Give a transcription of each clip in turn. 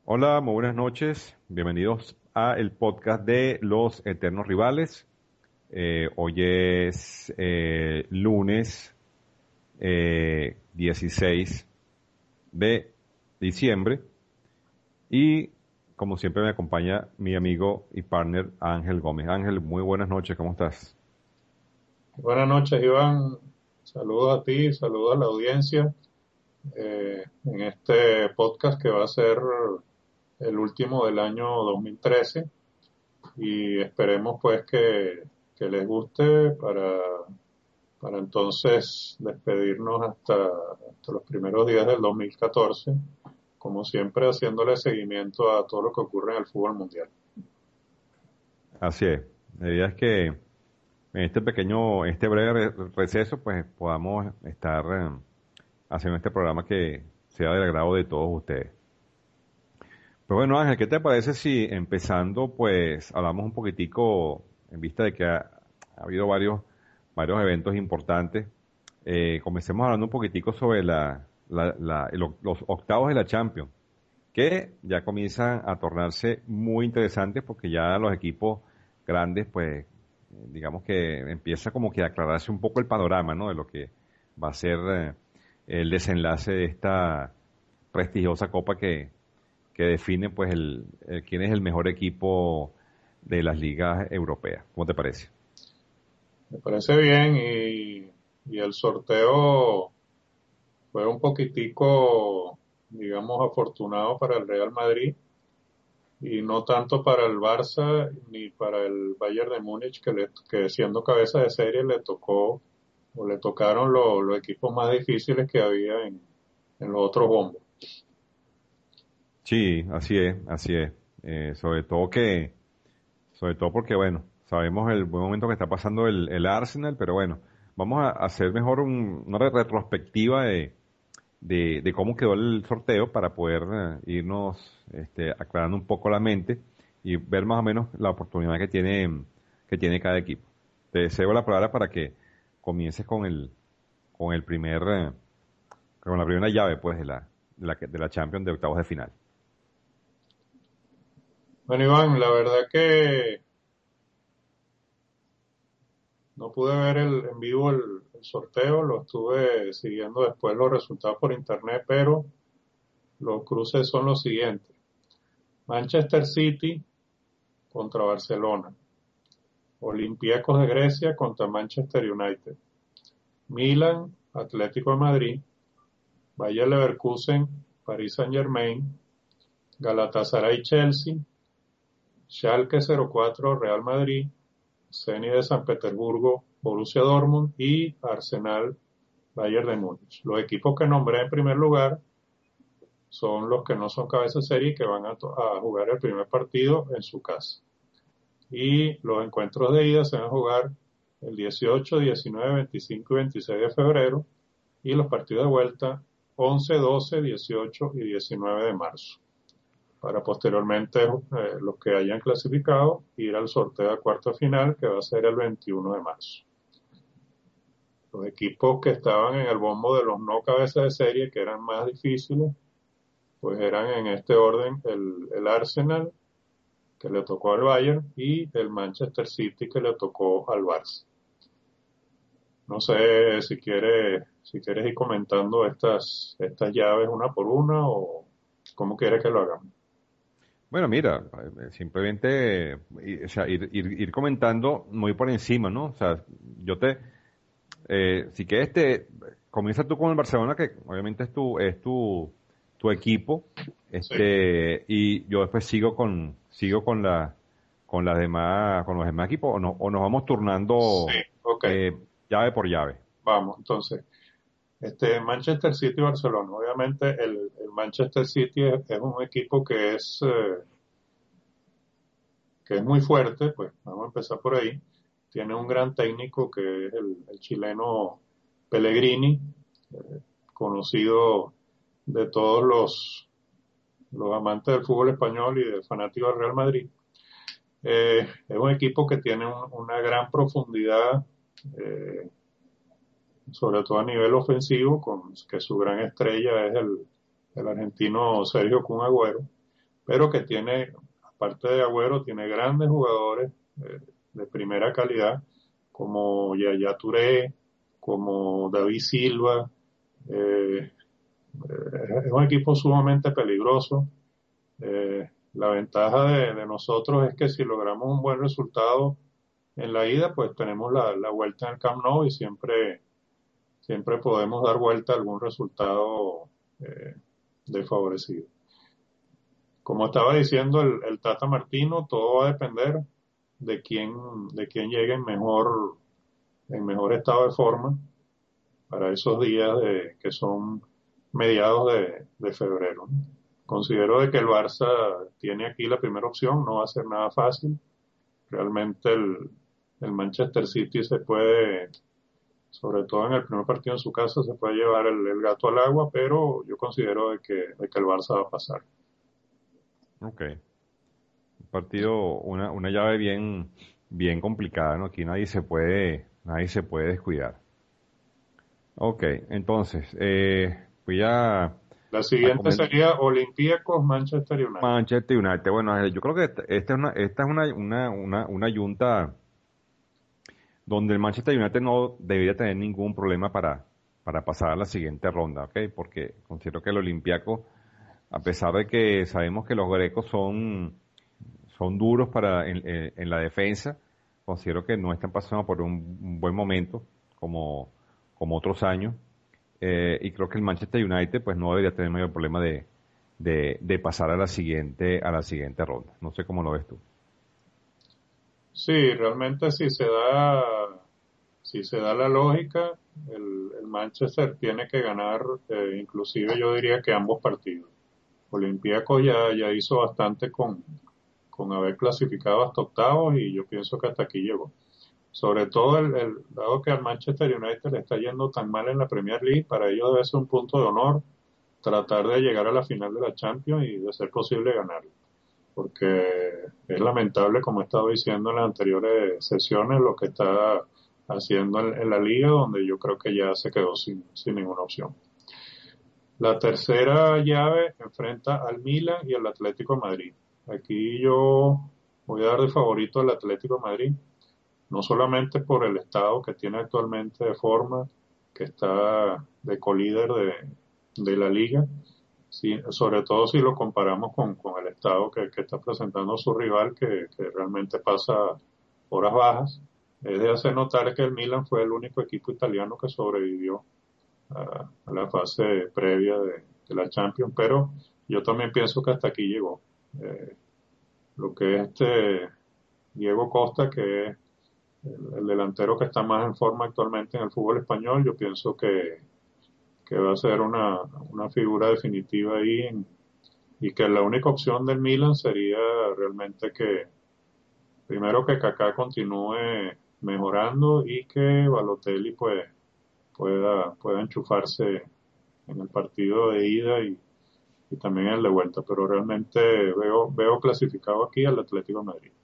Hola, muy buenas noches. Bienvenidos a el podcast de Los Eternos Rivales. Hoy es lunes 16 de diciembre y como siempre me acompaña mi amigo y partner Ángel Gómez. Ángel, muy buenas noches, ¿cómo estás? Buenas noches, Iván. Saludos a ti, saludos a la audiencia en este podcast que va a ser el último del año 2013 y esperemos pues que les guste para entonces despedirnos hasta los primeros días del 2014, como siempre haciéndole seguimiento a todo lo que ocurre en el fútbol mundial. Así es. La idea es que en este breve receso, pues podamos estar haciendo este programa que sea del agrado de todos ustedes. Pues bueno, Ángel, ¿qué te parece si empezando, pues hablamos un poquitico en vista de que ha habido varios eventos importantes? Comencemos hablando un poquitico sobre los octavos de la Champions, que ya comienzan a tornarse muy interesantes porque ya los equipos grandes, pues, digamos que empieza como que a aclararse un poco el panorama, ¿no? De lo que va a ser el desenlace de esta prestigiosa copa que define pues quién es el mejor equipo de las ligas europeas. ¿Cómo te parece? Me parece bien y el sorteo fue un poquitico, digamos, afortunado para el Real Madrid y no tanto para el Barça ni para el Bayern de Múnich, que siendo cabeza de serie le tocó o le tocaron los equipos más difíciles que había en los otros bombos. Sí, así es, así es. Sobre todo porque, bueno, sabemos el buen momento que está pasando el Arsenal, pero bueno, vamos a hacer mejor una retrospectiva de cómo quedó el sorteo para poder irnos aclarando un poco la mente y ver más o menos la oportunidad que tiene cada equipo. Te cedo la palabra para que comiences con el con la primera llave, pues, de la Champions de octavos de final. Bueno, Iván, la verdad que no pude ver en vivo el sorteo, lo estuve siguiendo después los resultados por internet, pero los cruces son los siguientes. Manchester City contra Barcelona. Olympiacos de Grecia contra Manchester United. Milan, Atlético de Madrid. Bayer Leverkusen, Paris Saint-Germain. Galatasaray, Chelsea. Schalke 04, Real Madrid. Zenit de San Petersburgo, Borussia Dortmund y Arsenal, Bayern de Múnich. Los equipos que nombré en primer lugar son los que no son cabeza de serie y que van a jugar el primer partido en su casa. Y los encuentros de ida se van a jugar el 18, 19, 25 y 26 de febrero y los partidos de vuelta 11, 12, 18 y 19 de marzo. Para posteriormente los que hayan clasificado ir al sorteo de cuarto final que va a ser el 21 de marzo. Los equipos que estaban en el bombo de los no cabezas de serie, que eran más difíciles, pues eran en este orden el Arsenal, que le tocó al Bayern, y el Manchester City, que le tocó al Barça. No sé si quieres ir comentando estas llaves una por una o cómo quieres que lo hagamos. Bueno, mira, simplemente o sea, ir comentando muy por encima, ¿no? O sea, si quieres, comienza tú con el Barcelona, que obviamente es tu equipo, Sí, y yo después con los demás equipos, o nos vamos sí, turnando ok, llave por llave. vamos. Entonces, Manchester City y Barcelona. Obviamente el Manchester City es un equipo que es muy fuerte, pues vamos a empezar por ahí. Tiene un gran técnico que es el chileno Pellegrini, eh, conocido de todos los amantes del fútbol español y de fanáticos del Real Madrid. Es un equipo que tiene una gran profundidad, eh, sobre todo a nivel ofensivo, con que su gran estrella es el argentino Sergio Kun Agüero. pero que tiene, aparte de Agüero, tiene grandes jugadores de primera calidad, como Yaya Touré, como David Silva. eh, es un equipo sumamente peligroso. La ventaja de nosotros es que si logramos un buen resultado en la ida, pues tenemos la vuelta en el Camp Nou y siempre podemos dar vuelta a algún resultado eh, desfavorecido. Como estaba diciendo el Tata Martino, todo va a depender de quién llegue en mejor estado de forma para esos días que son mediados de febrero, ¿no? Considero de que el Barça tiene aquí la primera opción, no va a ser nada fácil. Realmente el Manchester City se puede, sobre todo en el primer partido en su casa, se puede llevar el gato al agua, pero yo considero de que el Barça va a pasar. Ok. Un partido, una llave bien complicada, ¿no? Aquí nadie se puede descuidar. Ok, entonces, voy La a siguiente comentar sería Olympiacos Manchester United. Manchester United. Bueno, yo creo que esta es una yunta donde el Manchester United no debería tener ningún problema para pasar a la siguiente ronda, ¿ok? Porque considero que el Olympiacos, a pesar de que sabemos que los grecos son duros en la defensa, considero que no están pasando por un buen momento como otros años. Y creo que el Manchester United pues no debería tener mayor problema de pasar a la siguiente ronda. No sé cómo lo ves tú. Sí, realmente si se da la lógica, el Manchester tiene que ganar, inclusive yo diría que ambos partidos. Olympiacos ya hizo bastante con haber clasificado hasta octavos y yo pienso que hasta aquí llegó. Sobre todo, dado que al Manchester United le está yendo tan mal en la Premier League, para ellos debe ser un punto de honor tratar de llegar a la final de la Champions y de ser posible ganarla. Porque es lamentable, como he estado diciendo en las anteriores sesiones, lo que está haciendo en la liga, donde yo creo que ya se quedó sin ninguna opción. La tercera llave enfrenta al Milan y al Atlético de Madrid. Aquí yo voy a dar de favorito al Atlético de Madrid, no solamente por el estado que tiene actualmente de forma, que está de colíder de la liga, sí, sobre todo si lo comparamos con el estado que está presentando su rival, que realmente pasa horas bajas. Es de hacer notar que el Milan fue el único equipo italiano que sobrevivió a la fase previa de la Champions, pero yo también pienso que hasta aquí llegó. Eh, lo que es Diego Costa, que es el delantero que está más en forma actualmente en el fútbol español, yo pienso que va a ser una figura definitiva ahí y que la única opción del Milan sería realmente que primero que Kaká continúe mejorando y que Balotelli pues pueda enchufarse en el partido de ida y también en el de vuelta, pero realmente veo clasificado aquí al Atlético de Madrid.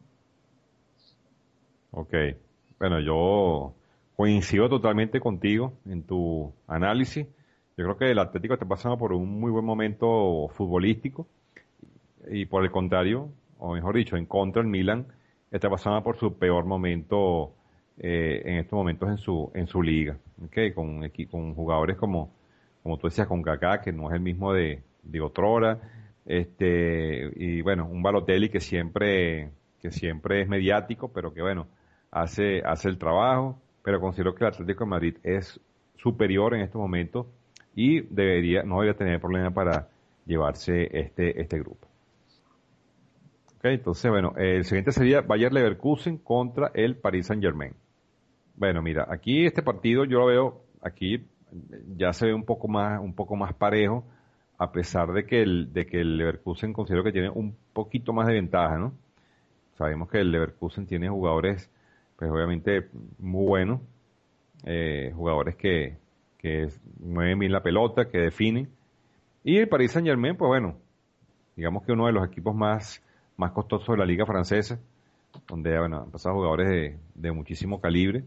Ok. Bueno, yo coincido totalmente contigo en tu análisis. Yo creo que el Atlético está pasando por un muy buen momento futbolístico y por el contrario, o mejor dicho, en contra el Milan está pasando por su peor momento en estos momentos en su liga. ¿Ok? Con jugadores como tú decías, con Kaká, que no es el mismo de otrora. Y bueno, un Balotelli que siempre es mediático, pero que bueno, hace el trabajo, pero considero que el Atlético de Madrid es superior en estos momentos y no debería tener problema para llevarse este grupo. Ok, entonces, bueno, el siguiente sería Bayer Leverkusen contra el Paris Saint-Germain. Bueno, mira, aquí este partido yo lo veo, aquí ya se ve un poco más parejo, a pesar de que el Leverkusen considero que tiene un poquito más de ventaja, ¿no? Sabemos que el Leverkusen tiene jugadores, pues obviamente muy buenos, jugadores que mueven bien la pelota, que definen. Y el Paris Saint-Germain, pues bueno, digamos que uno de los equipos más costosos de la liga francesa, donde bueno, han pasado jugadores de muchísimo calibre.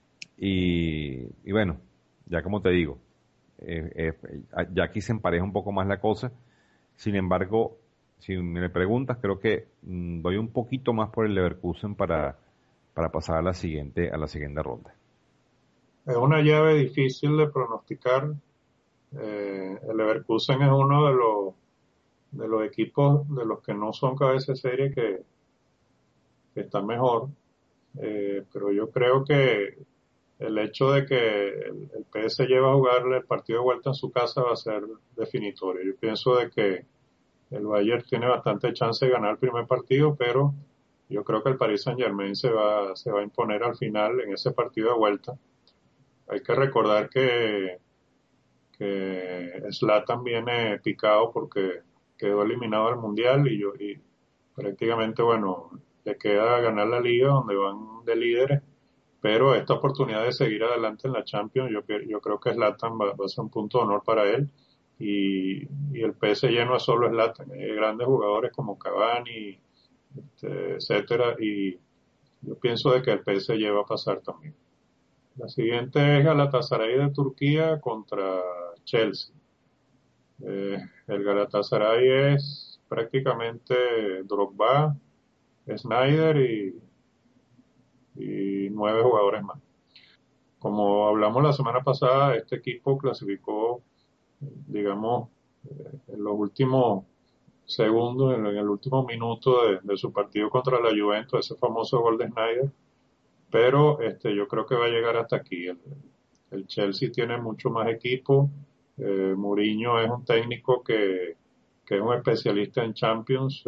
Y bueno, ya como te digo, ya aquí se empareja un poco más la cosa. Sin embargo, si me preguntas, creo que doy un poquito más por el Leverkusen para pasar a la siguiente ronda. Es una llave difícil de pronosticar. El Leverkusen es uno de los equipos de los que no son cabeza de serie que está mejor. Pero yo creo que el hecho de que el PSG va a jugarle el partido de vuelta en su casa va a ser definitorio. Yo pienso de que el Bayern tiene bastante chance de ganar el primer partido, pero yo creo que el Paris Saint-Germain se va a imponer al final en ese partido de vuelta. Hay que recordar que Zlatan viene picado porque quedó eliminado del Mundial y prácticamente, bueno, le queda ganar la liga donde van de líderes, pero esta oportunidad de seguir adelante en la Champions, yo creo que Zlatan va a ser un punto de honor para él y el PSG no es solo Zlatan, hay grandes jugadores como Cavani, etcétera, y yo pienso de que el PSG va a pasar también. La siguiente es Galatasaray de Turquía contra Chelsea. El Galatasaray es prácticamente Drogba, Snyder y 9 jugadores más. Como hablamos la semana pasada, este equipo clasificó, digamos, en los últimos segundos, en el último minuto de su partido contra la Juventus, ese famoso gol de Snyder, pero yo creo que va a llegar hasta aquí. El Chelsea tiene mucho más equipo. Mourinho es un técnico que es un especialista en Champions.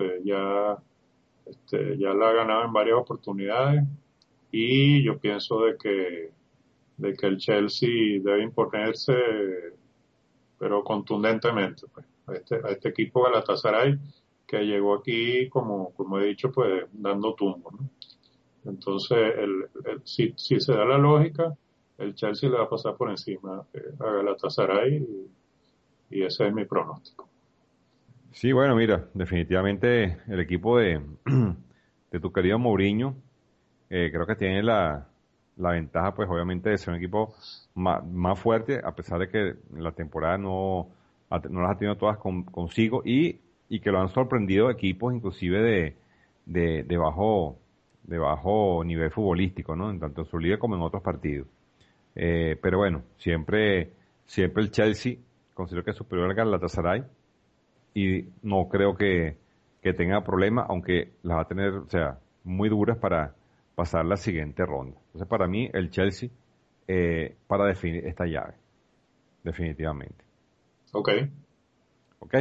Ya la ha ganado en varias oportunidades y yo pienso de que el Chelsea debe imponerse, pero contundentemente, pues, a este equipo Galatasaray que llegó aquí, como he dicho, pues dando tumbos, ¿no? Entonces, si se da la lógica, el Chelsea le va a pasar por encima a Galatasaray y ese es mi pronóstico. Sí, bueno, mira, definitivamente el equipo de tu querido Mourinho, creo que tiene la ventaja, pues obviamente, de ser un equipo más fuerte, a pesar de que la temporada no las ha tenido todas consigo y que lo han sorprendido equipos inclusive de bajo nivel futbolístico, ¿no? En tanto en su liga como en otros partidos. Pero bueno, siempre el Chelsea considero que es superior al Galatasaray y no creo que tenga problema, aunque las va a tener, o sea, muy duras para pasar la siguiente ronda. Entonces, para mí, el Chelsea, para definir esta llave, definitivamente. Ok, ¿Ok?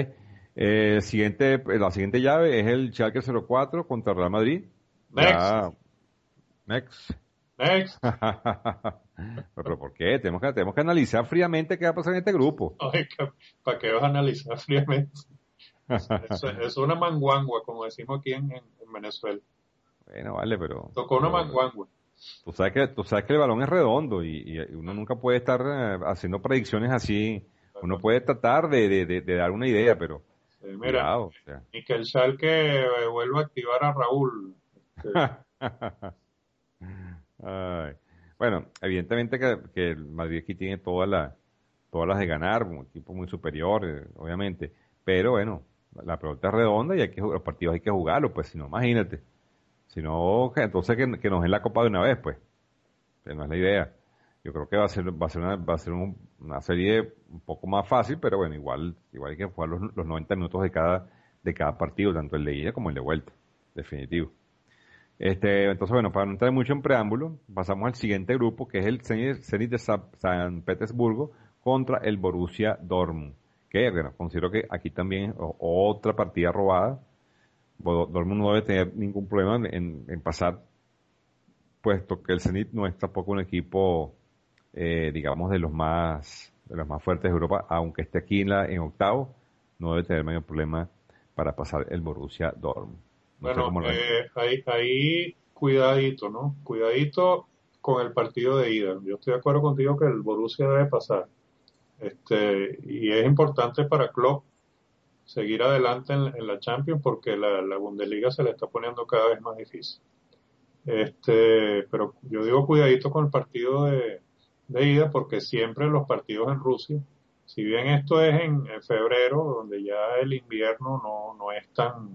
La siguiente llave es el Schalke 04 contra Real Madrid. next, Ya, next. next. Pero ¿por qué? Tenemos que analizar fríamente qué va a pasar en este grupo. Ay, ¿para qué vas a analizar fríamente? Es una manguangua, como decimos aquí en Venezuela. Bueno, vale, pero, Tocó una pero manguangua. tú sabes que el balón es redondo y uno nunca puede estar haciendo predicciones así. Uno puede tratar de dar una idea, pero Mira, cuidado. O sea. ni que el Schalke vuelva a activar a Raúl. Ay. Bueno, evidentemente que el Madrid aquí tiene todas las de ganar, un equipo muy superior, obviamente. Pero bueno, la pelota es redonda y los partidos hay que jugarlos, pues si no, imagínate. Si no, entonces que nos den la copa de una vez, pues. Que no es la idea. Yo creo que va a ser una serie un poco más fácil, pero bueno, igual hay que jugar los 90 minutos de cada partido, tanto el de ida como el de vuelta. Definitivo. Entonces, bueno, para no entrar mucho en preámbulo, pasamos al siguiente grupo, que es el Zenit de San Petersburgo contra el Borussia Dortmund. Que, bueno, considero que aquí también otra partida robada. Dortmund no debe tener ningún problema en pasar, puesto que el Zenit no es tampoco un equipo, digamos, de los más fuertes de Europa, aunque esté aquí en octavo, no debe tener mayor problema para pasar el Borussia Dortmund. No sé Bueno, cómo lo ven. ahí cuidadito, ¿no? Cuidadito con el partido de ida. Yo estoy de acuerdo contigo que el Borussia debe pasar. Y es importante para Klopp seguir adelante en la Champions porque la Bundesliga se le está poniendo cada vez más difícil. Pero yo digo cuidadito con el partido de ida porque siempre los partidos en Rusia Si bien esto es en febrero, donde ya el invierno no es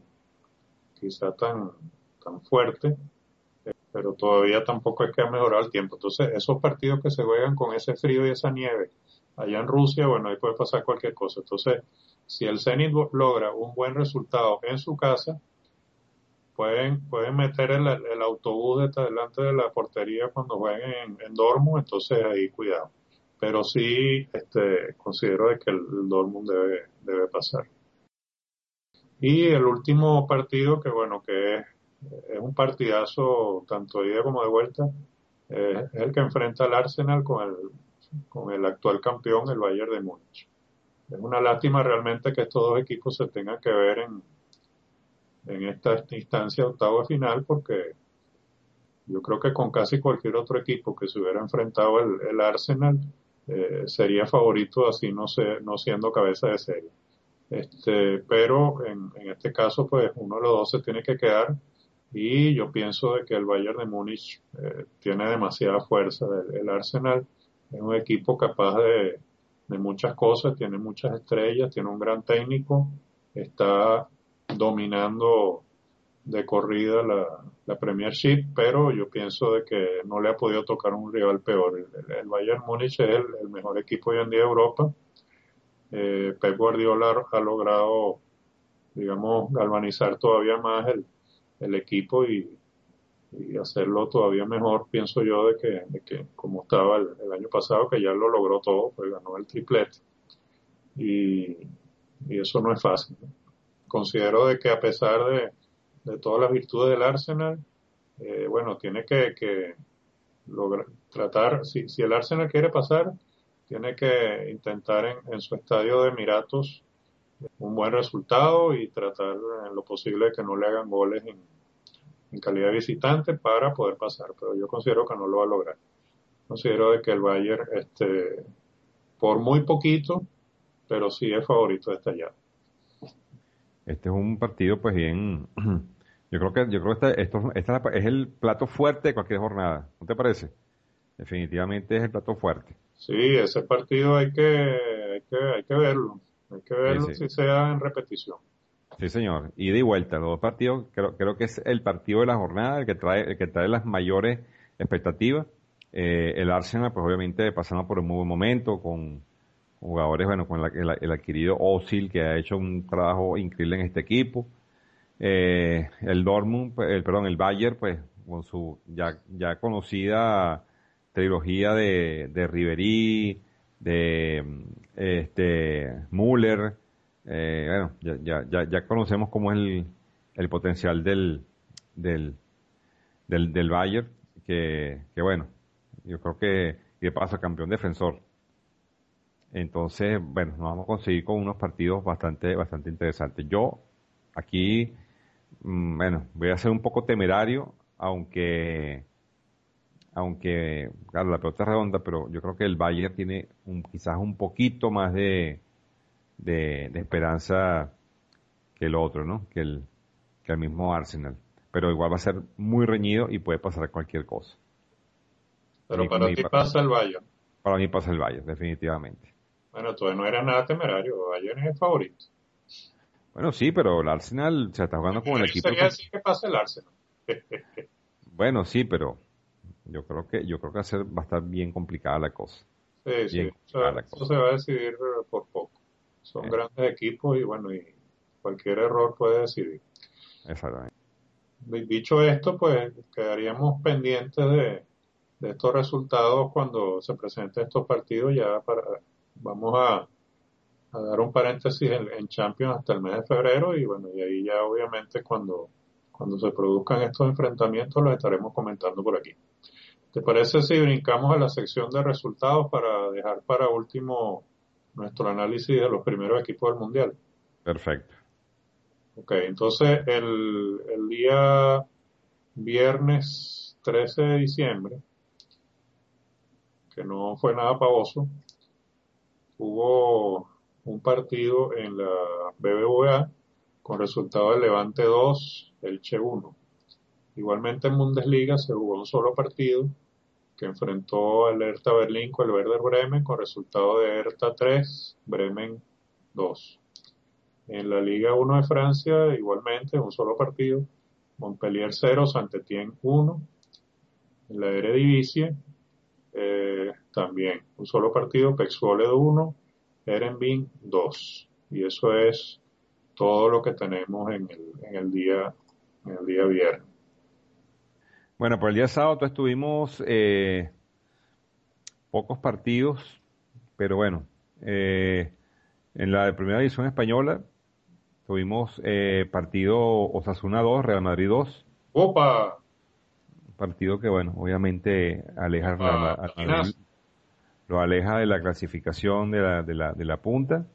quizá tan fuerte, pero todavía tampoco es que ha mejorado el tiempo. Entonces, esos partidos que se juegan con ese frío y esa nieve allá en Rusia, bueno, ahí puede pasar cualquier cosa. Entonces, si el Zenit logra un buen resultado en su casa, pueden meter el autobús delante de la portería cuando jueguen en Dortmund, entonces ahí cuidado. Pero sí, considero de que el Dortmund debe pasar. Y el último partido, que bueno, es un partidazo tanto de ida como de vuelta, es el que enfrenta al Arsenal con el actual campeón, el Bayern de Múnich. Es una lástima realmente que estos dos equipos se tengan que ver en esta instancia de octavo de final, porque yo creo que con casi cualquier otro equipo que se hubiera enfrentado el Arsenal, sería favorito así no siendo cabeza de serie. Pero en este caso, pues uno de los dos se tiene que quedar y yo pienso de que el Bayern de Múnich tiene demasiada fuerza. El Arsenal es un equipo capaz de muchas cosas, tiene muchas estrellas, tiene un gran técnico, está dominando de corrida la Premiership, pero yo pienso de que no le ha podido tocar un rival peor. El Bayern Múnich es el mejor equipo hoy en día de Europa. Pep Guardiola ha logrado, digamos, galvanizar todavía más el equipo y hacerlo todavía mejor, pienso yo, de que como estaba el año pasado, que ya lo logró todo, pues ganó el triplete. Y, y eso no es fácil, ¿no? Considero de que a pesar de todas las virtudes del Arsenal, bueno, tiene que tratar, si el Arsenal quiere pasar, tiene que intentar en su estadio de Emiratos un buen resultado y tratar en lo posible de que no le hagan goles en calidad de visitante para poder pasar, pero yo considero que no lo va a lograr. Considero de que el Bayern, por muy poquito, pero sí es favorito de esta llave. Este es un partido, pues bien. Yo creo que esta es el plato fuerte de cualquier jornada. ¿No te parece? Definitivamente es el plato fuerte. Sí, ese partido hay que verlo. Hay que Sí, verlo sí. si sea en repetición. Sí, señor. Ida y vuelta. Los dos partidos, creo que es el partido de la jornada, el que trae las mayores expectativas. El Arsenal, pues obviamente pasando por un muy buen momento, con jugadores, bueno, con el adquirido Ozil, que ha hecho un trabajo increíble en este equipo. El Dortmund, pues, el Bayern, pues, con su ya conocida trilogía de Ribery, de Müller. Bueno, ya conocemos cómo es el potencial del, del Bayern, que bueno, yo creo que pasa campeón defensor. Entonces, bueno, nos vamos a conseguir con unos partidos bastante interesantes. Yo aquí, bueno, voy a ser un poco temerario, aunque, claro, la pelota es redonda, pero yo creo que el Bayern tiene quizás un poquito más de esperanza que el otro, ¿no? Que el mismo Arsenal. Pero igual va a ser muy reñido y puede pasar cualquier cosa. Pero para ti pasa el Bayern. Para mí pasa el Bayern, definitivamente. Bueno, todavía no era nada temerario. El Bayern es el favorito. Bueno, sí, pero el Arsenal se está jugando como el Temerario equipo. sería decir que pasa el Arsenal. Bueno, sí, pero yo creo que va a estar bien complicada la cosa. Sí, sí. Bien O complicada sea, la eso cosa. se va a decidir por poco. Son Eh, grandes equipos y bueno, y cualquier error puede decidir. exactamente. Dicho esto, pues quedaríamos pendientes de estos resultados cuando se presenten estos partidos. Vamos a dar un paréntesis en Champions hasta el mes de febrero y bueno, y ahí ya obviamente cuando se produzcan estos enfrentamientos los estaremos comentando por aquí. ¿Te parece si brincamos a la sección de resultados para dejar para último nuestro análisis de los primeros equipos del Mundial? Perfecto. Ok, entonces el día viernes 13 de diciembre, que no fue nada pavoso, hubo un partido en la BBVA con resultado de Levante 2, Elche 1. Igualmente en Bundesliga se jugó un solo partido que enfrentó al Hertha Berlín con el Werder Bremen con resultado de Hertha 3, Bremen 2. En la Liga 1 de Francia, igualmente, un solo partido, Montpellier 0, Saint-Étienne 1. En la Eredivisie, también un solo partido, Pexwolle 1, Herenveen 2. Y eso es todo lo que tenemos en el día viernes. Bueno, por el día sábado entonces tuvimos pocos partidos, pero bueno, eh, en la primera división española tuvimos partido Osasuna 2, Real Madrid 2, ¡Opa! partido que bueno, obviamente aleja al ¡Opa! Al Madrid, Patinazo. lo aleja de la clasificación de la punta.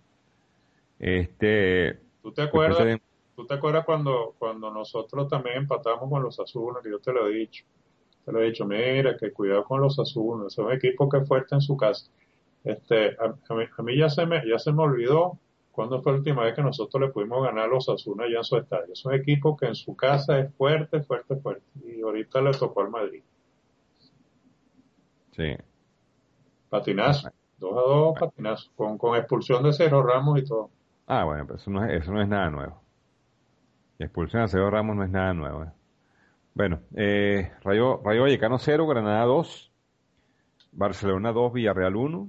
Este, ¿Tú te después acuerdas? tenemos, ¿Tú te acuerdas cuando nosotros también empatamos con los Azules? Que yo te lo he dicho. Te lo he dicho, mira, que cuidado con los Azules. Es un equipo que es fuerte en su casa. A mí ya se me olvidó cuándo fue la última vez que nosotros le pudimos ganar a los Asuna allá en su estadio. Es un equipo que en su casa es fuerte, fuerte, fuerte. Y ahorita le tocó al Madrid. sí, Patinazo. 2-2, patinazo. Con expulsión de Sergio Ramos y todo. bueno, pero eso no es nada nuevo. La expulsión a Sergio Ramos no es nada nuevo. Bueno, Rayo Vallecano 0, Granada 2, Barcelona 2, Villarreal 1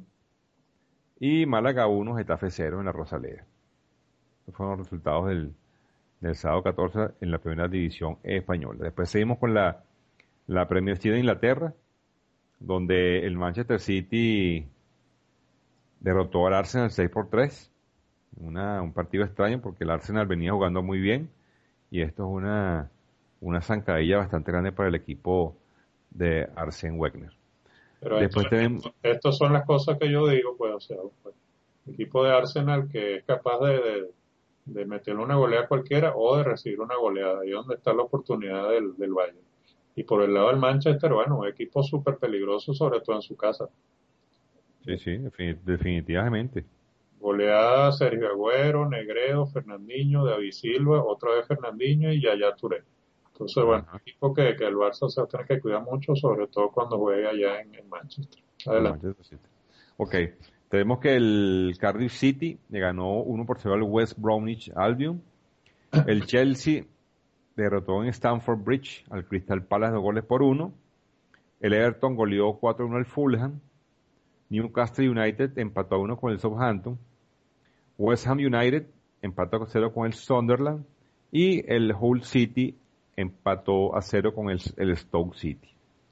y Málaga 1, Getafe 0 en la Rosaleda. Estos fueron los resultados del sábado 14 en la primera división española. Después seguimos con la Premier League de Inglaterra, donde el Manchester City derrotó al Arsenal 6-3. Un partido extraño porque el Arsenal venía jugando muy bien y esto es una zancadilla bastante grande para el equipo de Arsène Wenger. Pero Después tenemos, estas son las cosas que yo digo, pues, o sea, pues, equipo de Arsenal que es capaz de meterle una goleada a cualquiera o de recibir una goleada. Ahí es donde está la oportunidad del Bayern. Y por el lado del Manchester, bueno, un equipo súper peligroso, sobre todo en su casa. sí, sí, definitivamente. Goleada Sergio Agüero, Negredo, Fernandinho, David Silva, otra vez Fernandinho y Yaya Touré. Entonces, bueno, un Ajá, equipo que el Barça se va a tener que cuidar mucho, sobre todo cuando juegue allá en Manchester. el Adelante. Manchester City. Ok, tenemos que el Cardiff City le ganó 1-0 al West Bromwich Albion. El Chelsea derrotó en Stamford Bridge al Crystal Palace 2-1. El Everton goleó 4-1 al Fulham. Newcastle United empató a 1 con el Southampton. West Ham United empató a 0 con el Sunderland. Y el Hull City empató a 0 con el Stoke City.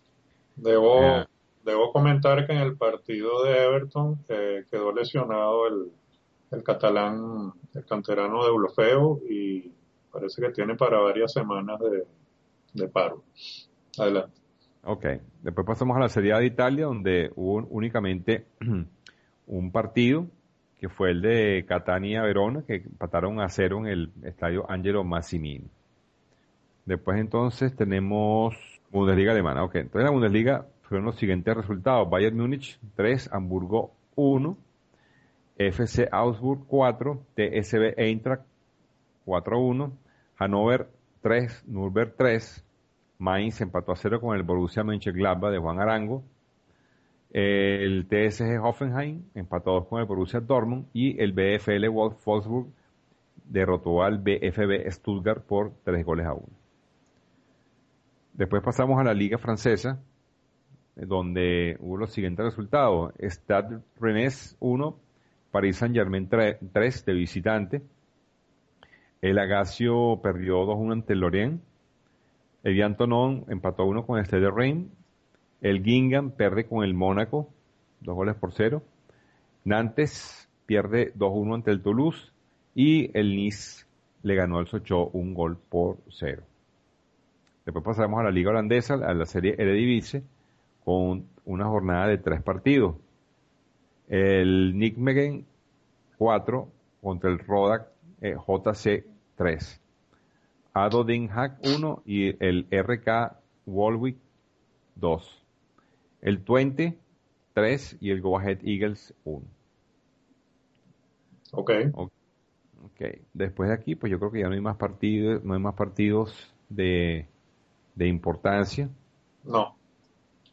Debo, Eh, debo comentar que en el partido de Everton quedó lesionado el catalán, el canterano de Deulofeu y parece que tiene para varias semanas de paro. Adelante. ok, después pasamos a la Serie A de Italia, donde hubo únicamente un partido, que fue el de Catania-Verona, que empataron a 0 en el estadio Angelo Massimini. Después entonces tenemos Bundesliga alemana. Ok, entonces en la Bundesliga fueron los siguientes resultados. Bayern Múnich 3, Hamburgo 1, FC Augsburg 4, TSV Eintracht 4-1, Hannover 3, Nürnberg 3, Mainz empató a 0 con el Borussia Mönchengladbach de Juan Arango, el TSG Hoffenheim empató a 2 con el Borussia Dortmund y el VfL Wolfsburg derrotó al VfB Stuttgart por 3-1. Después pasamos a la Liga Francesa, donde hubo los siguientes resultados. Stade Rennes 1, Paris Saint-Germain 3 de visitante. El Agacio perdió 2-1 ante el Lorient. El Tonon empató a 1 con el Stade Reims. El Guingamp pierde con el Mónaco, 2-0. Nantes pierde 2-1 ante el Toulouse. Y el Nice le ganó al Sochaux 1-0. Después pasamos a la Liga Holandesa, a la Serie Eredivisie, con una jornada de 3 partidos. El Nijmegen 4 contra el Roda JC 3. ADO Den Haag 1 y el RK Walwijk 2. El Twente 3 y el Go Ahead Eagles 1. Ok, Ok. Después de aquí, pues yo creo que ya no hay más partidos, no hay más partidos de importancia. no.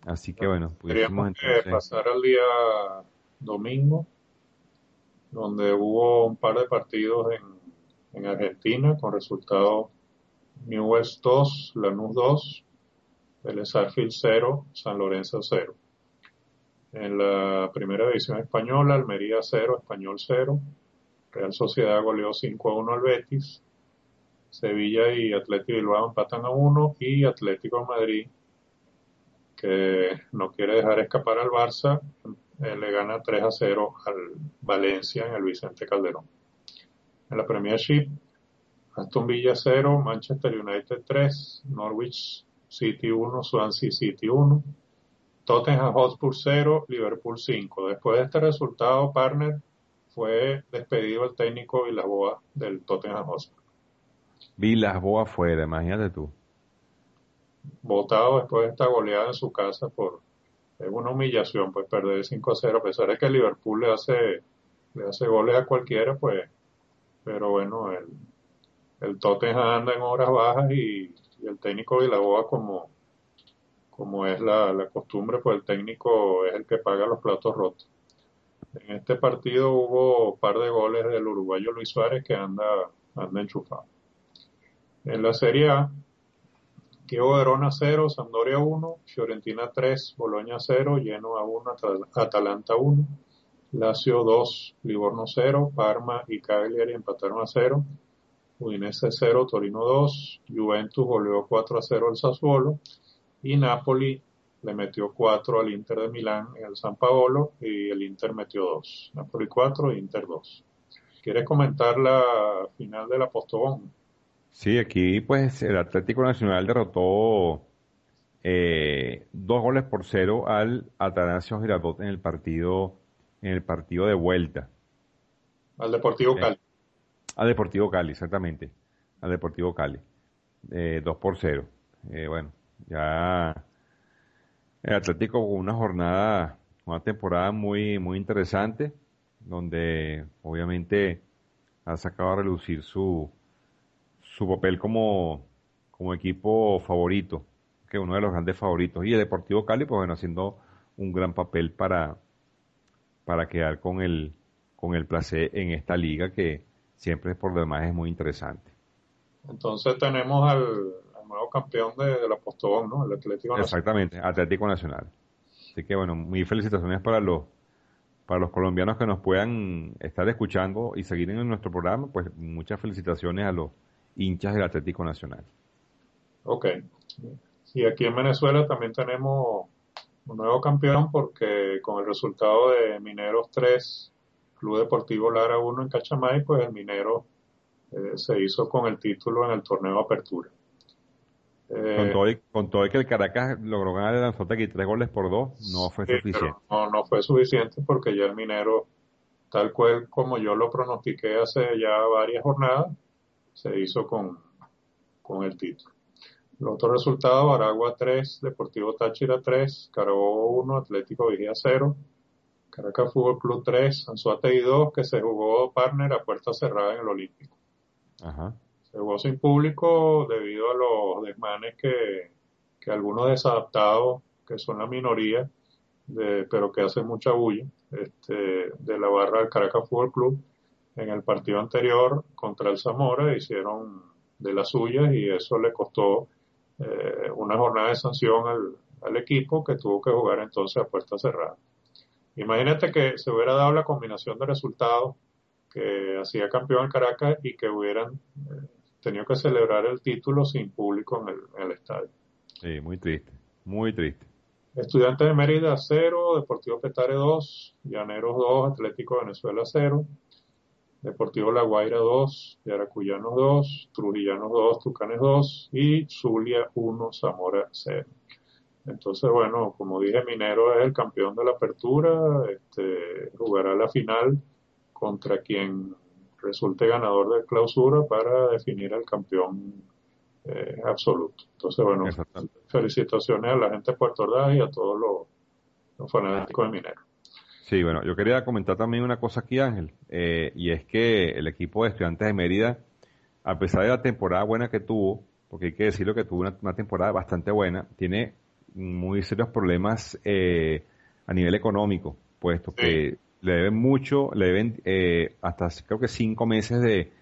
Así que bueno, Queríamos pudiésemos entonces, pasar al día domingo, donde hubo un par de partidos en Argentina con resultados Newell's 2, Lanús 2, el Sarfield 0, San Lorenzo 0. En la primera división española, Almería 0, Español 0, Real Sociedad goleó 5-1 al Betis, Sevilla y Atlético Bilbao empatan a 1 y Atlético de Madrid, que no quiere dejar escapar al Barça, le gana 3-0 al Valencia en el Vicente Calderón. En la Premiership, Aston Villa 0, Manchester United 3, Norwich City 1, Swansea City 1, Tottenham Hotspur 0, Liverpool 5. Después de este resultado, partner, fue despedido el técnico Villas-Boas del Tottenham Hotspur. Villas-Boas afuera, imagínate tú. Votado después de esta goleada en su casa es una humillación, pues perder 5-0, a pesar de que el Liverpool le hace goles a cualquiera, pues, pero bueno, el Tottenham anda en horas bajas y el técnico Villas-Boas, como es la costumbre, pues el técnico es el que paga los platos rotos. En este partido hubo un par de goles del uruguayo Luis Suárez que anda enchufado. En la Serie A, Chievo Verona 0, Sampdoria 1, Fiorentina 3, Bologna 0, Genoa 1, Atalanta 1, Lazio 2, Livorno 0, Parma y Cagliari empataron a 0, Udinese 0, Torino 2, Juventus goleó 4-0 al Sassuolo y Napoli le metió 4 al Inter de Milán en el San Paolo y el Inter metió 2. Napoli 4, Inter 2. ¿Quieres comentar la final de la Postobón? Sí, aquí pues el Atlético Nacional derrotó 2-0 al Atanasio Girardot en el partido de vuelta. Al Deportivo Eh, Cali. Al Deportivo Cali, exactamente. Al Deportivo Cali. 2-0. Bueno, ya el Atlético con una temporada muy, muy interesante, donde obviamente ha sacado a relucir su papel como equipo favorito, que es uno de los grandes favoritos. Y el Deportivo Cali, pues bueno, haciendo un gran papel para quedar con el placer en esta liga que siempre por lo demás es muy interesante. Entonces tenemos al nuevo campeón de la Postobón, ¿no? El Atlético Nacional. Exactamente, Atlético Nacional. Así que bueno, muy felicitaciones para los colombianos que nos puedan estar escuchando y seguir en nuestro programa, pues muchas felicitaciones a los hinchas del Atlético Nacional. Ok. Y aquí en Venezuela también tenemos un nuevo campeón porque con el resultado de Mineros 3, Club Deportivo Lara 1 en Cachamay, pues el Minero se hizo con el título en el torneo Apertura. Eh, Con todo y que el Caracas logró ganar el Anzoátegui 3-2, no fue sí, suficiente. pero no fue suficiente porque ya el Minero, tal cual como yo lo pronostiqué hace ya varias jornadas, se hizo con el título. Los otros resultados: Aragua 3, Deportivo Táchira 3, Carabobo 1, Atlético Vigía 0, Caracas Fútbol Club 3, Anzoátegui 2, que se jugó partner a puerta cerrada en el Olímpico. Ajá. Se jugó sin público debido a los desmanes que algunos desadaptados, que son la minoría, pero que hacen mucha bulla, de la barra del Caracas Fútbol Club, en el partido anterior contra el Zamora hicieron de las suyas y eso le costó una jornada de sanción al equipo, que tuvo que jugar entonces a puerta cerrada. Imagínate que se hubiera dado la combinación de resultados que hacía campeón el Caracas y que hubieran tenido que celebrar el título sin público en el estadio. Sí, muy triste, muy triste. Estudiantes de Mérida 0, Deportivo Petare 2, Llaneros 2, Atlético Venezuela 0, Deportivo La Guaira 2, Yaracuyanos 2, Trujillanos 2, Tucanes 2 y Zulia 1, Zamora 0. Entonces, bueno, como dije, Minero es el campeón de la apertura, jugará la final contra quien resulte ganador de clausura para definir al campeón absoluto. Entonces, bueno, Exacto. felicitaciones a la gente de Puerto Ordaz y a todos los fanáticos de Minero. Sí, bueno, yo quería comentar también una cosa aquí, Ángel, y es que el equipo de Estudiantes de Mérida, a pesar de la temporada buena que tuvo, porque hay que decirlo que tuvo una temporada bastante buena, tiene muy serios problemas a nivel económico, puesto Sí, que le deben mucho, le deben hasta creo que 5 meses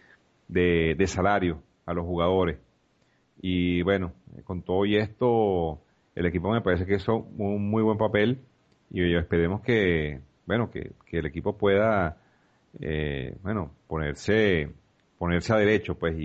de salario a los jugadores. Y bueno, con todo y esto, el equipo me parece que hizo un muy buen papel y esperemos que, bueno, que el equipo pueda, bueno, ponerse a derecho, pues,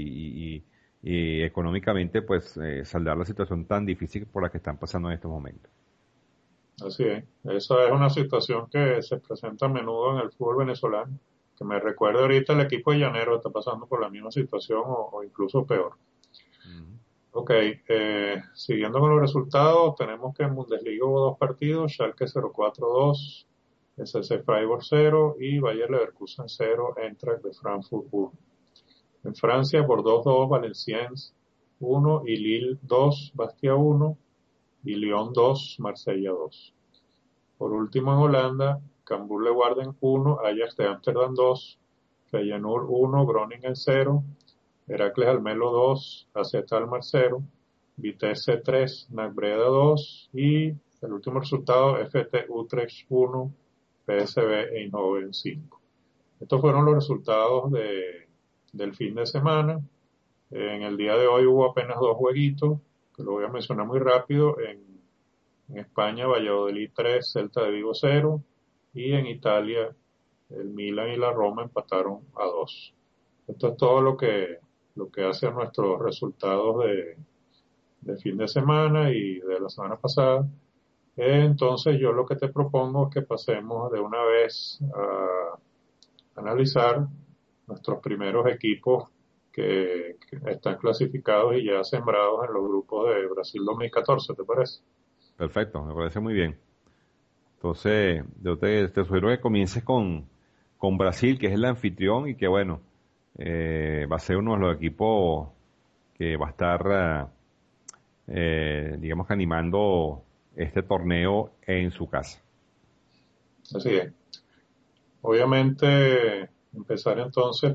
y económicamente, pues, saldar la situación tan difícil por la que están pasando en estos momentos. así es. Esa es una situación que se presenta a menudo en el fútbol venezolano, que me recuerda ahorita el equipo de Llanero está pasando por la misma situación o incluso peor. Ujú. Ok, siguiendo con los resultados, tenemos que en Bundesliga hubo dos partidos, Schalke 0-4-2, SC Freiburg 0 y Bayer Leverkusen 0, Eintracht de Frankfurt 1. En Francia, por 2-2, Valenciennes 1 y Lille 2, Bastia 1 y Lyon 2, Marsella 2. Por último, en Holanda, Cambuur Leeuwarden 1, Ajax de Ámsterdam 2, Feyenoord 1, Groningen 0, Heracles Almelo 2, AZ Almar 0, Vitesse 3, NAC Breda 2 y el último resultado FT Utrecht 1, PSV Eindhoven 5. Estos fueron los resultados del fin de semana. En el día de hoy hubo apenas dos jueguitos, que lo voy a mencionar muy rápido. En España, Valladolid 3, Celta de Vigo 0 y en Italia, el Milan y la Roma empataron a 2. Esto es todo lo que hace a nuestros resultados de fin de semana y de la semana pasada. Entonces yo lo que te propongo es que pasemos de una vez a analizar nuestros primeros equipos que están clasificados y ya sembrados en los grupos de Brasil 2014, ¿te parece? Perfecto, me parece muy bien. Entonces, yo te sugiero que comiences con Brasil, que es el anfitrión y que, bueno, va a ser uno de los equipos que va a estar, digamos que animando este torneo en su casa. Así es. Obviamente, empezar entonces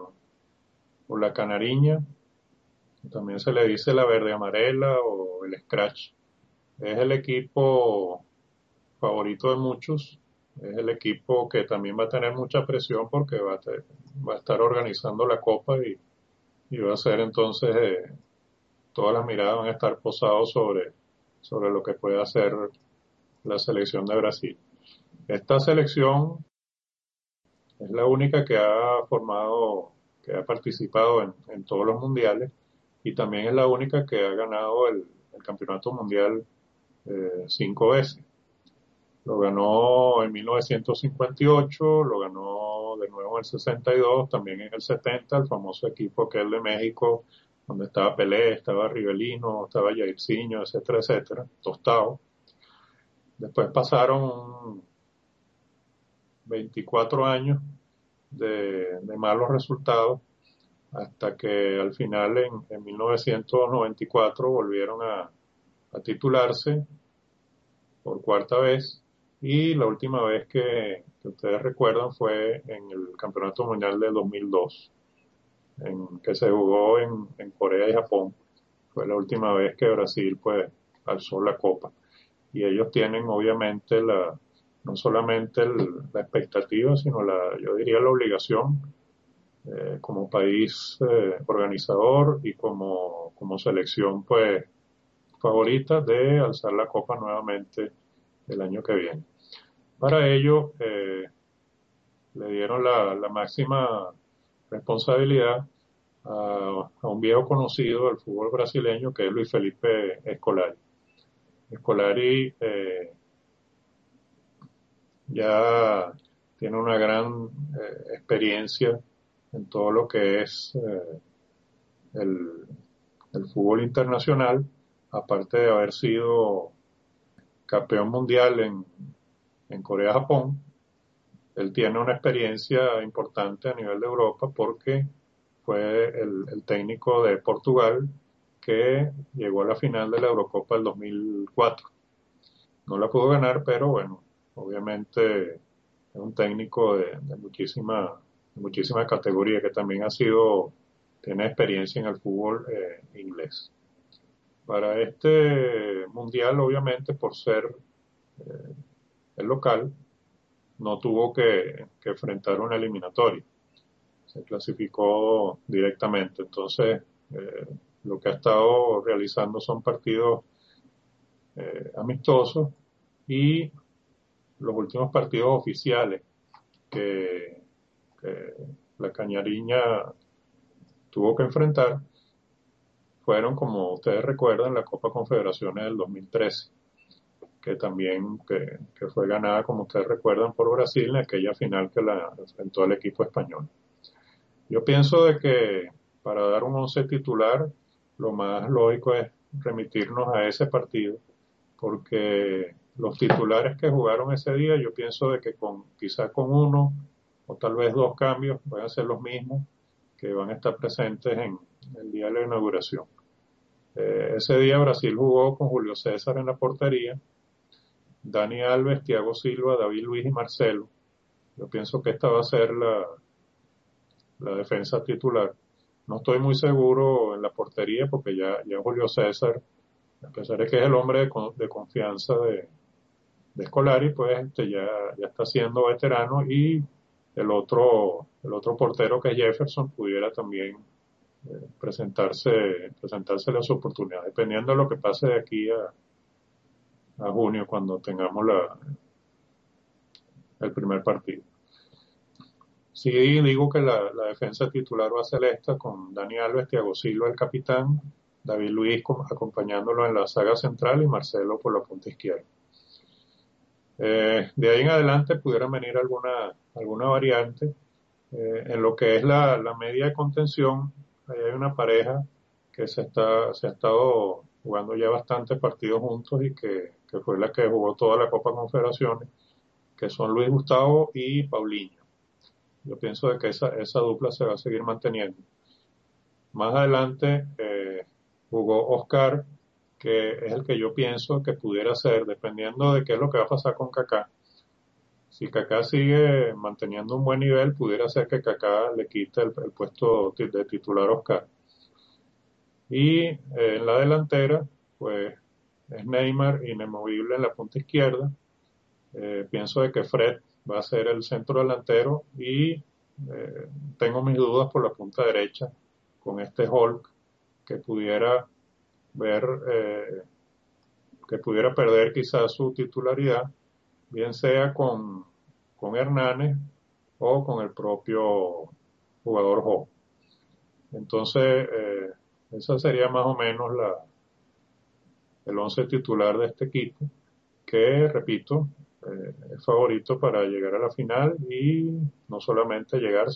por la canariña, también se le dice la verde amarela o el scratch. Es el equipo favorito de muchos, es el equipo que también va a tener mucha presión porque va a estar organizando la copa y va a ser entonces, todas las miradas van a estar posadas sobre lo que puede hacer la selección de Brasil. Esta selección es la única que ha formado, que ha participado en todos los mundiales y también es la única que ha ganado el campeonato mundial 5 veces. Lo ganó en 1958, lo ganó de nuevo en el 62, también en el 70, el famoso equipo aquel de México, donde estaba Pelé, estaba Rivelino, estaba Jairzinho, etcétera, etcétera, Tostao. Después pasaron 24 años de malos resultados hasta que al final en 1994 volvieron a titularse por cuarta vez y la última vez que ustedes recuerdan fue en el Campeonato Mundial de 2002, que se jugó en Corea y Japón. Fue la última vez que Brasil pues alzó la copa. Y ellos tienen obviamente no solamente la expectativa, sino yo diría la obligación como país organizador y como selección pues favorita de alzar la copa nuevamente el año que viene. Para ello le dieron la máxima responsabilidad a un viejo conocido del fútbol brasileño que es Luis Felipe Scolari. Scolari ya tiene una gran experiencia en todo lo que es el, el fútbol internacional, aparte de haber sido campeón mundial en Corea-Japón. Él tiene una experiencia importante a nivel de Europa porque fue el técnico de Portugal que llegó a la final de la Eurocopa del 2004. No la pudo ganar, pero bueno, obviamente es un técnico de muchísima categoría que también tiene experiencia en el fútbol inglés. Para este mundial, obviamente, por ser el local, no tuvo que enfrentar una eliminatoria. Se clasificó directamente. Entonces, lo que ha estado realizando son partidos amistosos y los últimos partidos oficiales que la Cañariña tuvo que enfrentar fueron, como ustedes recuerdan, la Copa Confederaciones del 2013, que también que fue ganada, como ustedes recuerdan, por Brasil en aquella final que la enfrentó al equipo español. Yo pienso de que para dar un once titular, lo más lógico es remitirnos a ese partido, porque los titulares que jugaron ese día, yo pienso de que quizá con uno o tal vez dos cambios van a ser los mismos que van a estar presentes en el día de la inauguración. Ese día Brasil jugó con Julio César en la portería, Dani Alves, Thiago Silva, David Luiz y Marcelo. Yo pienso que esta va a ser la defensa titular. No estoy muy seguro en la portería porque ya Julio César, a pesar de que es el hombre de confianza de Scolari, pues ya está siendo veterano, y el otro portero, que es Jefferson, pudiera también presentarse las oportunidades, dependiendo de lo que pase de aquí a junio, cuando tengamos el primer partido. Sí, digo que la defensa titular va a ser esta, con Dani Alves, Thiago Silva, el capitán, David Luiz acompañándolo en la saga central y Marcelo por la punta izquierda. De ahí en adelante pudieran venir alguna variante. En lo que es la media de contención, ahí hay una pareja que se ha estado jugando ya bastantes partidos juntos y que fue la que jugó toda la Copa Confederaciones, que son Luis Gustavo y Paulinho. Yo pienso de que esa dupla se va a seguir manteniendo. Más adelante jugó Oscar, que es el que yo pienso que pudiera ser, dependiendo de qué es lo que va a pasar con Kaká. Si Kaká sigue manteniendo un buen nivel, pudiera ser que Kaká le quite el puesto de titular a Oscar. Y en la delantera, pues es Neymar inamovible en la punta izquierda. Pienso de que Fred va a ser el centro delantero y tengo mis dudas por la punta derecha con este Hulk que pudiera ver, que pudiera perder quizás su titularidad, bien sea con Hernández o con el propio jugador Jo. Entonces, esa sería más o menos el once titular de este equipo, que, repito, es favorito para llegar a la final y no solamente llegar,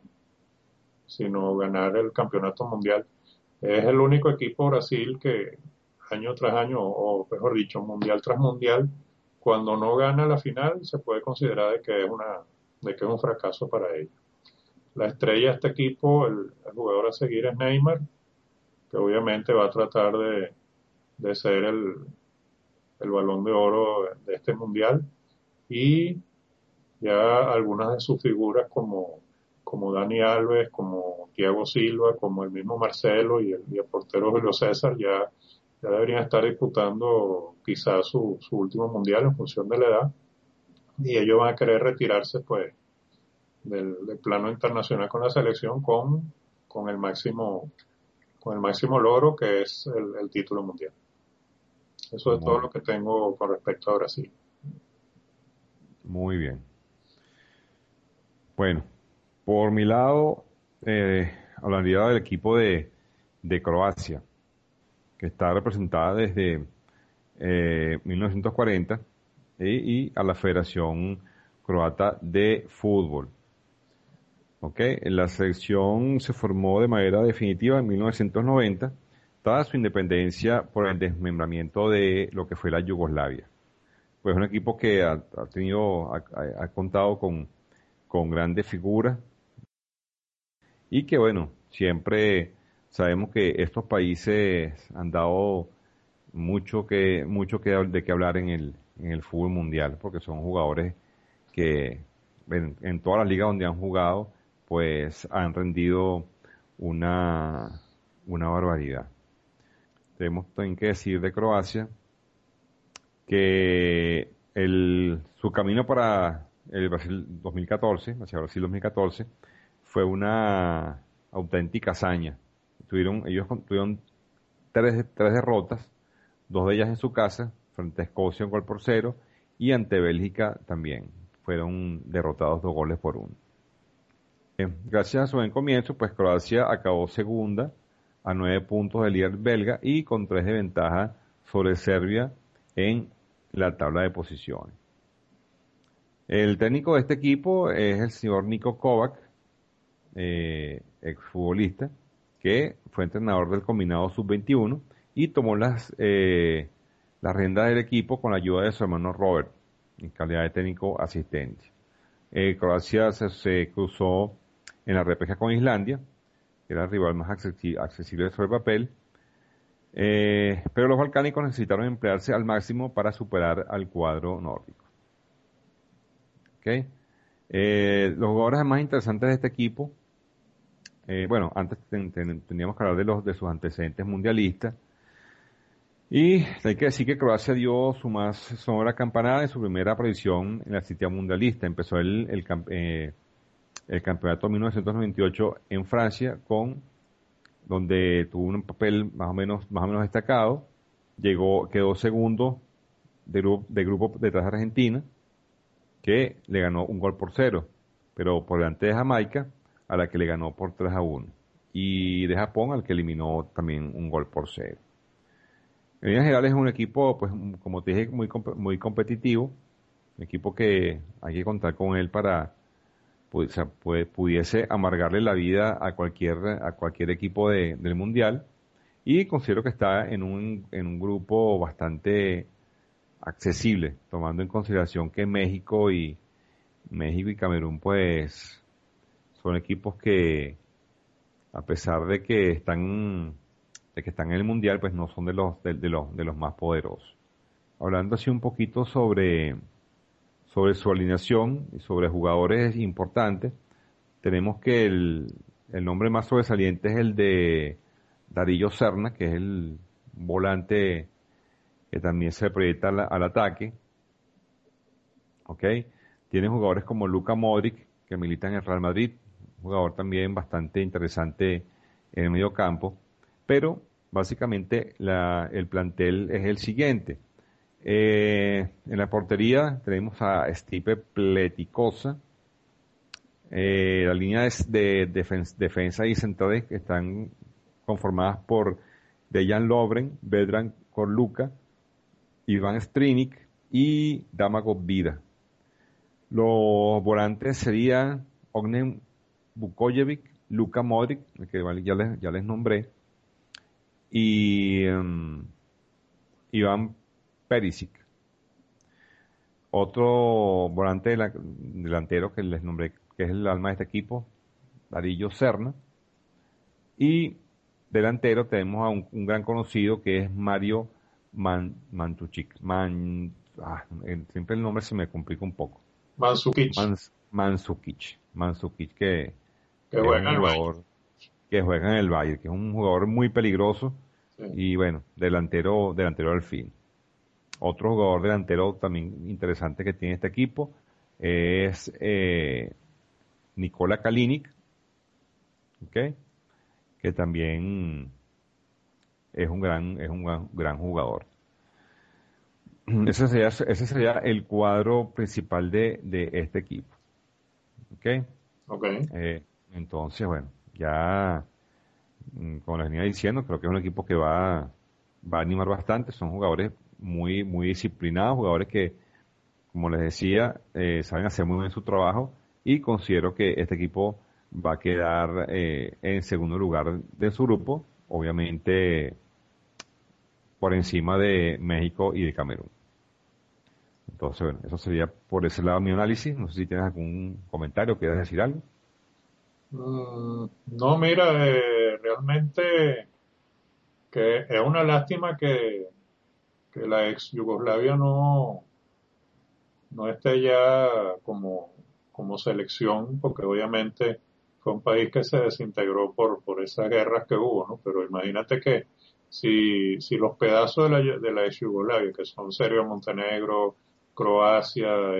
sino ganar el campeonato mundial. Es el único equipo Brasil que año tras año, o mejor dicho, mundial tras mundial, cuando no gana la final, se puede considerar de que es un fracaso para ellos. La estrella de este equipo, el jugador a seguir, es Neymar, que obviamente va a tratar de ser el balón de oro de este mundial, y ya algunas de sus figuras como Dani Alves, como Thiago Silva, como el mismo Marcelo y el portero Julio César ya deberían estar disputando quizás su último mundial en función de la edad, y ellos van a querer retirarse pues del plano internacional con la selección con el máximo logro, que es el título mundial. Eso es todo Muy, lo que tengo con respecto a Brasil. muy bien. Bueno, por mi lado, hablaría del equipo de Croacia, que está representada desde 1940 y a la Federación Croata de Fútbol. ¿Ok? La selección se formó de manera definitiva en 1990, dada su independencia por el desmembramiento de lo que fue la Yugoslavia. Pues es un equipo que ha contado con grandes figuras y que, bueno, siempre sabemos que estos países han dado de qué hablar en el fútbol mundial, porque son jugadores que en todas las ligas donde han jugado, pues han rendido una, una barbaridad. tenemos también que decir de Croacia que su camino para el Brasil 2014, hacia Brasil 2014, fue una auténtica hazaña. Ellos tuvieron tres derrotas, dos de ellas en su casa, frente a Escocia 1-0, y ante Bélgica también. Fueron derrotados 2-1. Gracias a su buen comienzo, pues Croacia acabó segunda a 9 puntos del líder belga y con 3 de ventaja sobre Serbia en la tabla de posiciones. El técnico de este equipo es el señor Niko Kovac, exfutbolista, que fue entrenador del combinado sub-21 y tomó las riendas del equipo con la ayuda de su hermano Robert, en calidad de técnico asistente. Croacia se cruzó en la repesca con Islandia, que era el rival más accesible sobre el papel, pero los balcánicos necesitaron emplearse al máximo para superar al cuadro nórdico. ¿Okay? Los jugadores más interesantes de este equipo, bueno, antes teníamos que hablar de sus antecedentes mundialistas. Y hay que decir que Croacia dio su más sonora campanada en su primera aparición en la cita mundialista. Empezó el campeonato 1998 en Francia, donde tuvo un papel más o menos destacado. Quedó segundo de grupo detrás de Argentina, que le ganó 1-0, pero por delante de Jamaica, a la que le ganó por 3-1, y de Japón, al que eliminó también 1-0. En líneas generales es un equipo, pues, como te dije, muy competitivo, un equipo que hay que contar con él para, pues, o sea, pudiese amargarle la vida a cualquier equipo del Mundial, y considero que está en un grupo bastante accesible, tomando en consideración que México y Camerún, pues, son equipos que, a pesar de que están en el mundial, pues no son de los más poderosos. Hablando así un poquito sobre su alineación y sobre jugadores importantes, tenemos que el nombre más sobresaliente es el de Darillo Serna, que es el volante que también se proyecta al ataque. ¿Ok? Tiene jugadores como Luka Modric, que milita en el Real Madrid, un jugador también bastante interesante en el medio campo, pero básicamente el plantel es el siguiente. En la portería tenemos a Stipe Pleticosa. La línea defensa y centrales que están conformadas por Dejan Lovren, Vedran Korluka, Ivan Strinic y Damago Vida. Los volantes serían Ognjen Vukojevic, Luka Modric, el que ya les nombré, y Iván Perisic. Otro volante delantero que les nombré, que es el alma de este equipo, Darillo Serna. Y delantero tenemos a un gran conocido que es Mario Mandzukic. Siempre el nombre se me complica un poco. Mandzukic, Mandzukic, que que es juega en un el Bayern. jugador que juega en el Bayern, que es un jugador muy peligroso Sí. y bueno, delantero al fin. Otro jugador delantero también interesante que tiene este equipo es Nikola Kalinic, ¿ok? Que también es un gran jugador. Ese sería el cuadro principal de este equipo, ¿ok? Ok. Entonces, bueno, ya como les venía diciendo, creo que es un equipo que va a animar bastante. Son jugadores muy, muy disciplinados, jugadores que, como les decía, saben hacer muy bien su trabajo, y considero que este equipo va a quedar en segundo lugar de su grupo, obviamente por encima de México y de Camerún. Entonces, bueno, eso sería por ese lado mi análisis. No sé si tienes algún comentario, quieres decir algo. No, mira, realmente que es una lástima que la ex Yugoslavia no esté ya como selección, porque obviamente fue un país que se desintegró por esas guerras que hubo, ¿no? Pero imagínate que si los pedazos de la ex Yugoslavia, que son Serbia, Montenegro, Croacia,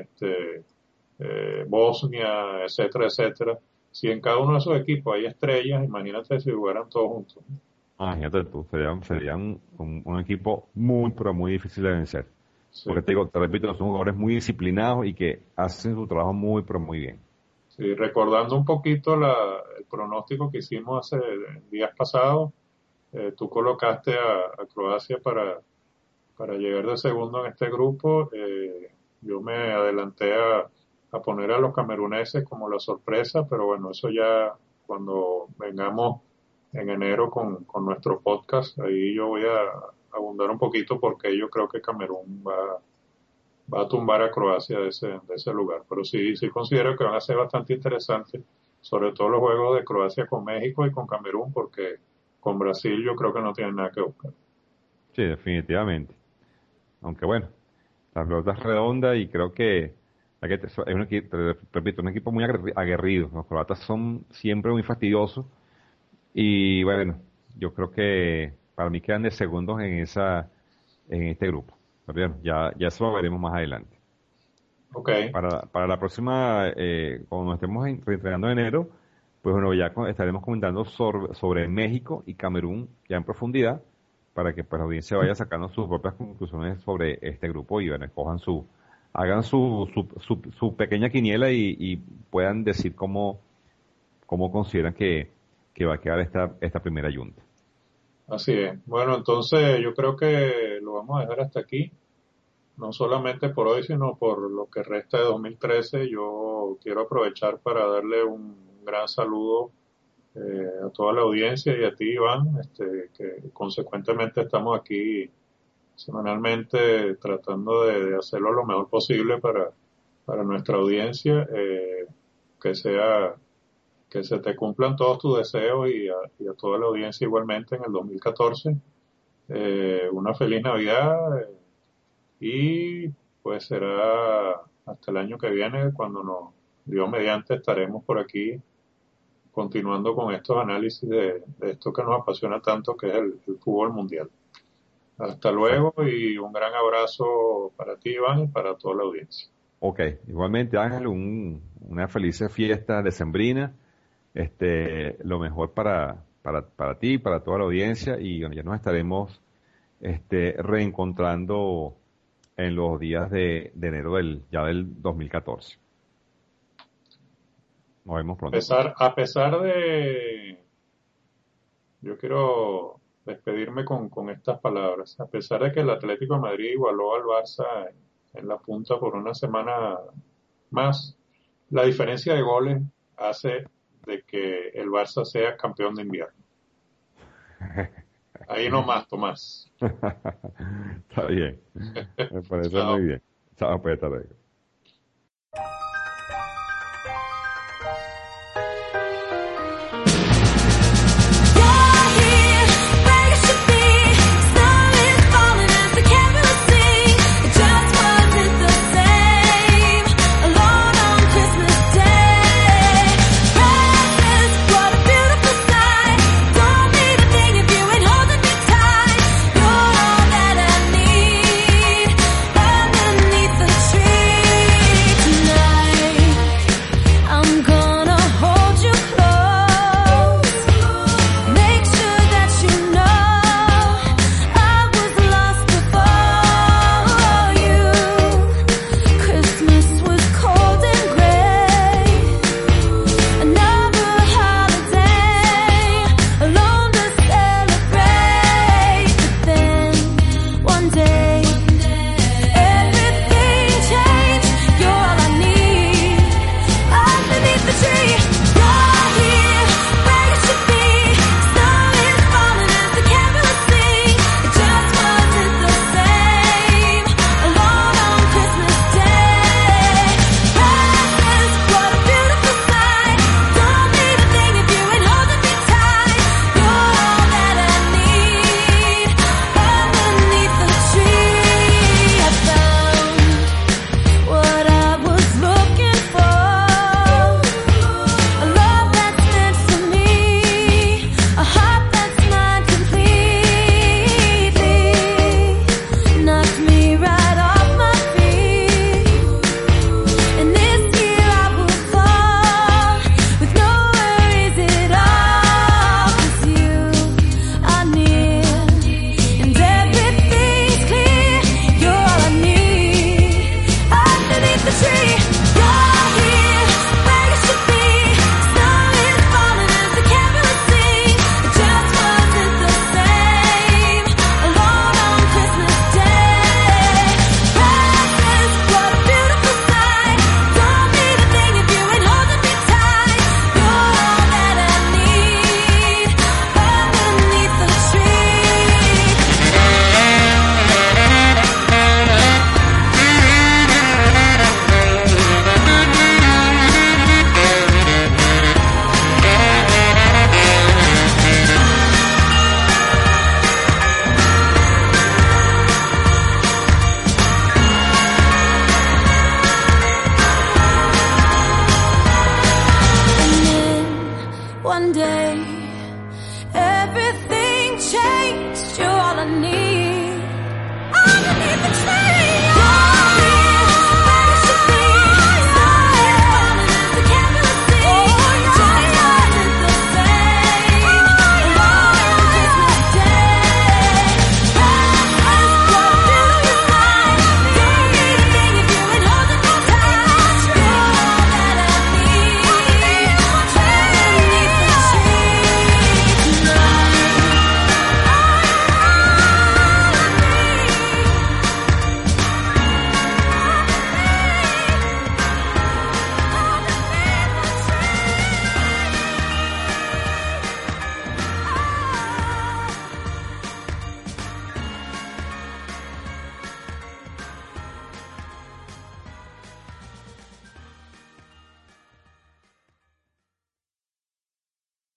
Bosnia, etcétera, etcétera, si en cada uno de esos equipos hay estrellas, imagínate si jugaran todos juntos. Imagínate tú, serían un equipo muy, pero muy difícil de vencer. Sí, Porque te repito, son jugadores muy disciplinados y que hacen su trabajo muy, pero muy bien. sí, recordando un poquito el pronóstico que hicimos hace días pasados, tú colocaste a Croacia para llegar de segundo en este grupo. Yo me adelanté a poner a los cameruneses como la sorpresa, pero bueno, eso ya cuando vengamos en enero con nuestro podcast, ahí yo voy a abundar un poquito porque yo creo que Camerún va a tumbar a Croacia de ese lugar. Pero sí considero que van a ser bastante interesantes, sobre todo los juegos de Croacia con México y con Camerún, porque con Brasil yo creo que no tienen nada que buscar. Sí, definitivamente. Aunque bueno, la pelota es redonda y creo que es un equipo, repito, un equipo muy aguerrido. Los croatas son siempre muy fastidiosos y bueno, yo creo que para mí quedan de segundos en este grupo. Pero bueno, ya eso lo veremos más adelante. Ok, Para la próxima, cuando nos estemos reentrenando en enero, pues bueno, ya estaremos comentando sobre México y Camerún ya en profundidad, para que pues, la audiencia vaya sacando sus propias conclusiones sobre este grupo y bueno, hagan su pequeña quiniela y puedan decir cómo consideran que va a quedar esta primera yunta. así es. Bueno, entonces yo creo que lo vamos a dejar hasta aquí. No solamente por hoy, sino por lo que resta de 2013. Yo quiero aprovechar para darle un gran saludo a toda la audiencia y a ti, Iván, que consecuentemente estamos aquí semanalmente tratando de hacerlo lo mejor posible para nuestra audiencia, que que se te cumplan todos tus deseos y a toda la audiencia igualmente en el 2014. Una feliz Navidad. Y pues será hasta el año que viene cuando Dios mediante, estaremos por aquí continuando con estos análisis de esto que nos apasiona tanto, que es el fútbol mundial. Hasta luego y un gran abrazo para ti, Iván, y para toda la audiencia. Ok, igualmente Ángel, una feliz fiesta decembrina, lo mejor para ti, para toda la audiencia y bueno, ya nos estaremos reencontrando en los días de enero del 2014. Nos vemos pronto. A pesar yo quiero despedirme con estas palabras, a pesar de que el Atlético de Madrid igualó al Barça en la punta por una semana más, la diferencia de goles hace de que el Barça sea campeón de invierno. Ahí nomás, Tomás. Está bien. Me parece Chao. muy bien. Chao, pues, hasta luego. Tree need.